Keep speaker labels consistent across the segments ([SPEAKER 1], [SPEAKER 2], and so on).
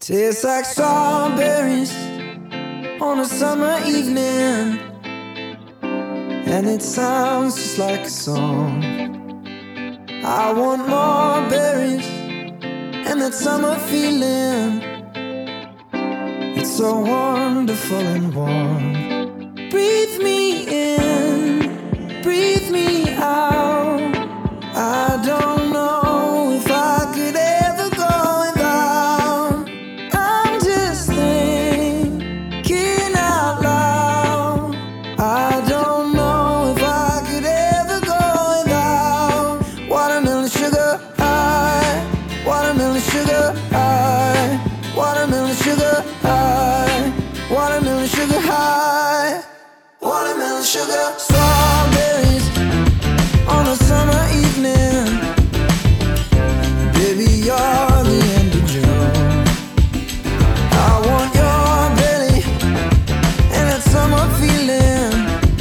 [SPEAKER 1] Tastes like strawberries on a summer evening, and it sounds just like a song. I want more berries and that summer feeling. It's so wonderful and warm. Breathe me in, breathe me out. I don't know if I could ever go without. I'm just thinking out loud. I don't know if I could ever go without watermelon sugar high, watermelon sugar high, watermelon sugar high, watermelon sugar high, watermelon sugar. Strawberries on a summer evening. Baby, you're the end of June. I want your belly and that summer feeling,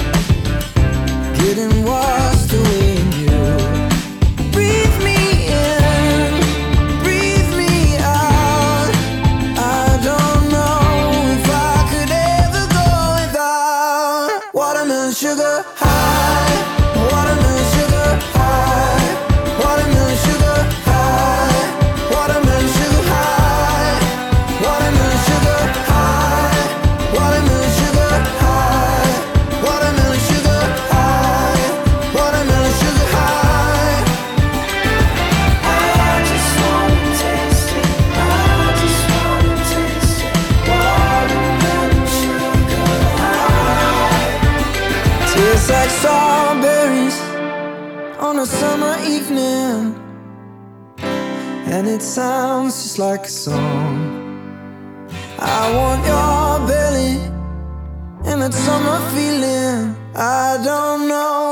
[SPEAKER 1] getting washed away in you. Breathe me in, breathe me out. I don't know if I could ever go without watermelon sugar high, watermelon sugar high, watermelon sugar high, watermelon sugar high, watermelon sugar high, watermelon sugar high, watermelon sugar high, watermelon sugar high. I just wanna taste it, I just wanna taste it, watermelon sugar high. Tastes like strawberries on a summer evening, and it sounds just like a song. I want your belly and that summer feeling. I don't know